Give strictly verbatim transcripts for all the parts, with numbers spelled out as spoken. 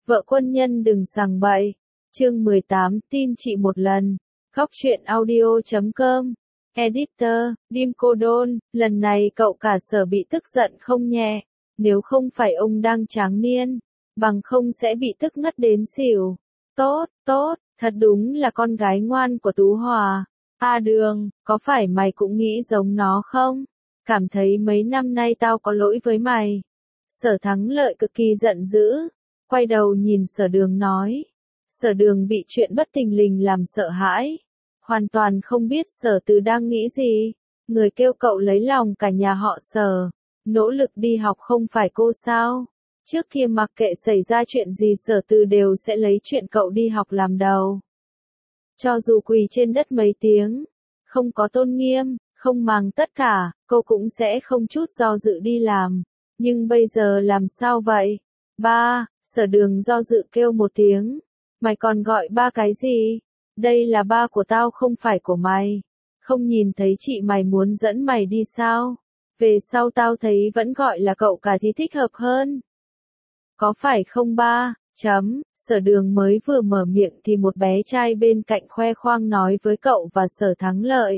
Vợ quân nhân đừng sằng bậy. Chương mười tám, tin chị một lần. Góc truyện audio chấm com. Editor, Dim Cô Đôn, lần này cậu cả Sở bị tức giận không nhẹ. Nếu không phải ông đang tráng niên, bằng không sẽ bị tức ngất đến xỉu. Tốt, tốt, thật đúng là con gái ngoan của Tú Hòa. A Đường, có phải mày cũng nghĩ giống nó không? Cảm thấy mấy năm nay tao có lỗi với mày. Sở Thắng Lợi cực kỳ giận dữ, quay đầu nhìn Sở Đường nói. Sở Đường bị chuyện bất thình lình làm sợ hãi, hoàn toàn không biết Sở Từ đang nghĩ gì. Người kêu cậu lấy lòng cả nhà họ Sở, nỗ lực đi học không phải cô sao? Trước kia mặc kệ xảy ra chuyện gì Sở Từ đều sẽ lấy chuyện cậu đi học làm đầu. Cho dù quỳ trên đất mấy tiếng, không có tôn nghiêm, không màng tất cả, cô cũng sẽ không chút do dự đi làm. Nhưng bây giờ làm sao vậy? Ba, Sở Đường do dự kêu một tiếng. Mày còn gọi ba cái gì? Đây là ba của tao không phải của mày. Không nhìn thấy chị mày muốn dẫn mày đi sao? Về sau tao thấy vẫn gọi là cậu cả thì thích hợp hơn. Có phải không ba? Chấm, Sở Đường mới vừa mở miệng thì một bé trai bên cạnh khoe khoang nói với cậu và Sở Thắng Lợi.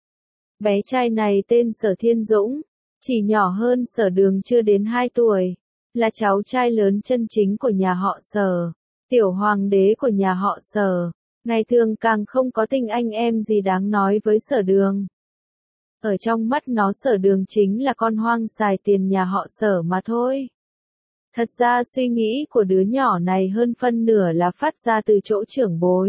Bé trai này tên Sở Thiên Dũng, chỉ nhỏ hơn Sở Đường chưa đến hai tuổi, là cháu trai lớn chân chính của nhà họ Sở, tiểu hoàng đế của nhà họ Sở, ngày thường càng không có tình anh em gì đáng nói với Sở Đường. Ở trong mắt nó Sở Đường chính là con hoang xài tiền nhà họ Sở mà thôi. Thật ra suy nghĩ của đứa nhỏ này hơn phân nửa là phát ra từ chỗ trưởng bối.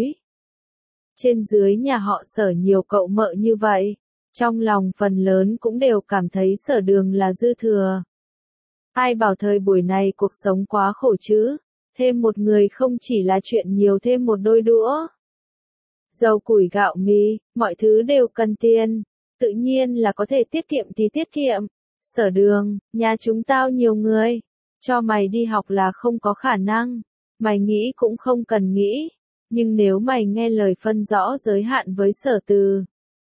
Trên dưới nhà họ Sở nhiều cậu mợ như vậy, trong lòng phần lớn cũng đều cảm thấy Sở Đường là dư thừa. Ai bảo thời buổi này cuộc sống quá khổ chứ, thêm một người không chỉ là chuyện nhiều thêm một đôi đũa. Dầu củi gạo mì, mọi thứ đều cần tiền, tự nhiên là có thể tiết kiệm thì tiết kiệm. Sở Đường, nhà chúng tao nhiều người, cho mày đi học là không có khả năng, mày nghĩ cũng không cần nghĩ, nhưng nếu mày nghe lời phân rõ giới hạn với Sở Từ,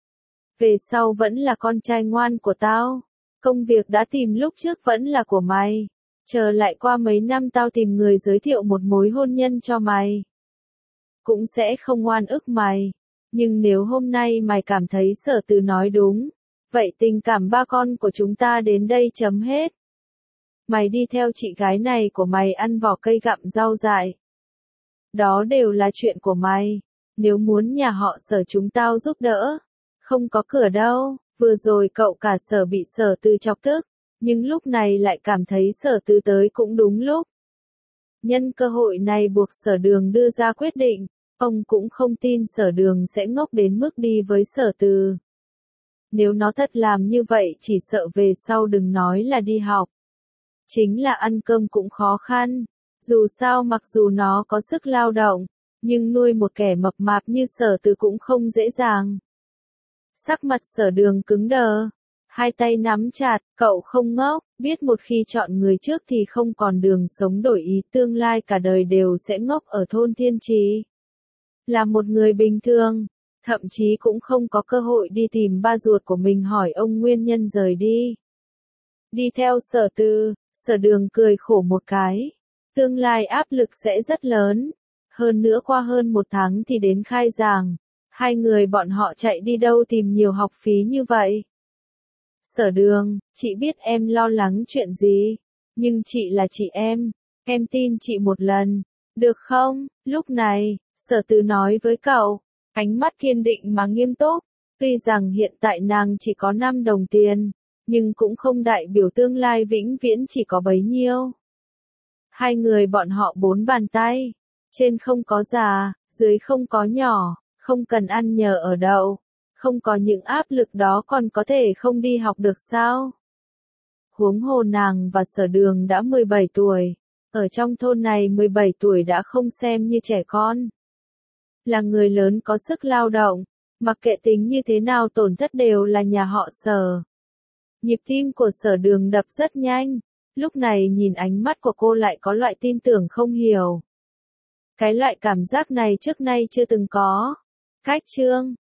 về sau vẫn là con trai ngoan của tao, công việc đã tìm lúc trước vẫn là của mày, chờ lại qua mấy năm tao tìm người giới thiệu một mối hôn nhân cho mày, cũng sẽ không oan ức mày, nhưng nếu hôm nay mày cảm thấy Sở Từ nói đúng, vậy tình cảm ba con của chúng ta đến đây chấm hết. Mày đi theo chị gái này của mày ăn vỏ cây gặm rau dại. Đó đều là chuyện của mày, nếu muốn nhà họ Sở chúng tao giúp đỡ, không có cửa đâu. Vừa rồi cậu cả Sở bị Sở Từ chọc tức, nhưng lúc này lại cảm thấy Sở Từ tới cũng đúng lúc. Nhân cơ hội này buộc Sở Đường đưa ra quyết định, ông cũng không tin Sở Đường sẽ ngốc đến mức đi với Sở Từ. Nếu nó thật làm như vậy chỉ sợ về sau đừng nói là đi học, chính là ăn cơm cũng khó khăn. Dù sao mặc dù nó có sức lao động, nhưng nuôi một kẻ mập mạp như Sở Từ cũng không dễ dàng. Sắc mặt Sở Đường cứng đờ, hai tay nắm chặt, cậu không ngốc, biết một khi chọn người trước thì không còn đường sống đổi ý, tương lai cả đời đều sẽ ngốc ở thôn Thiên Trì. Là một người bình thường, thậm chí cũng không có cơ hội đi tìm ba ruột của mình hỏi ông nguyên nhân rời đi. Đi theo Sở Từ, Sở Đường cười khổ một cái, tương lai áp lực sẽ rất lớn, hơn nữa qua hơn một tháng thì đến khai giảng. Hai người bọn họ chạy đi đâu tìm nhiều học phí như vậy? Sở Đường, chị biết em lo lắng chuyện gì, nhưng chị là chị em, em tin chị một lần, được không? Lúc này, Sở Từ nói với cậu, ánh mắt kiên định mà nghiêm túc, tuy rằng hiện tại nàng chỉ có năm đồng tiền, nhưng cũng không đại biểu tương lai vĩnh viễn chỉ có bấy nhiêu. Hai người bọn họ bốn bàn tay, trên không có già, dưới không có nhỏ. Không cần ăn nhờ ở đậu, không có những áp lực đó còn có thể không đi học được sao? Huống hồ nàng và Sở Đường đã mười bảy tuổi, ở trong thôn này mười bảy tuổi đã không xem như trẻ con. Là người lớn có sức lao động, mặc kệ tính như thế nào tổn thất đều là nhà họ Sở. Nhịp tim của Sở Đường đập rất nhanh, lúc này nhìn ánh mắt của cô lại có loại tin tưởng không hiểu. Cái loại cảm giác này trước nay chưa từng có. Cách chương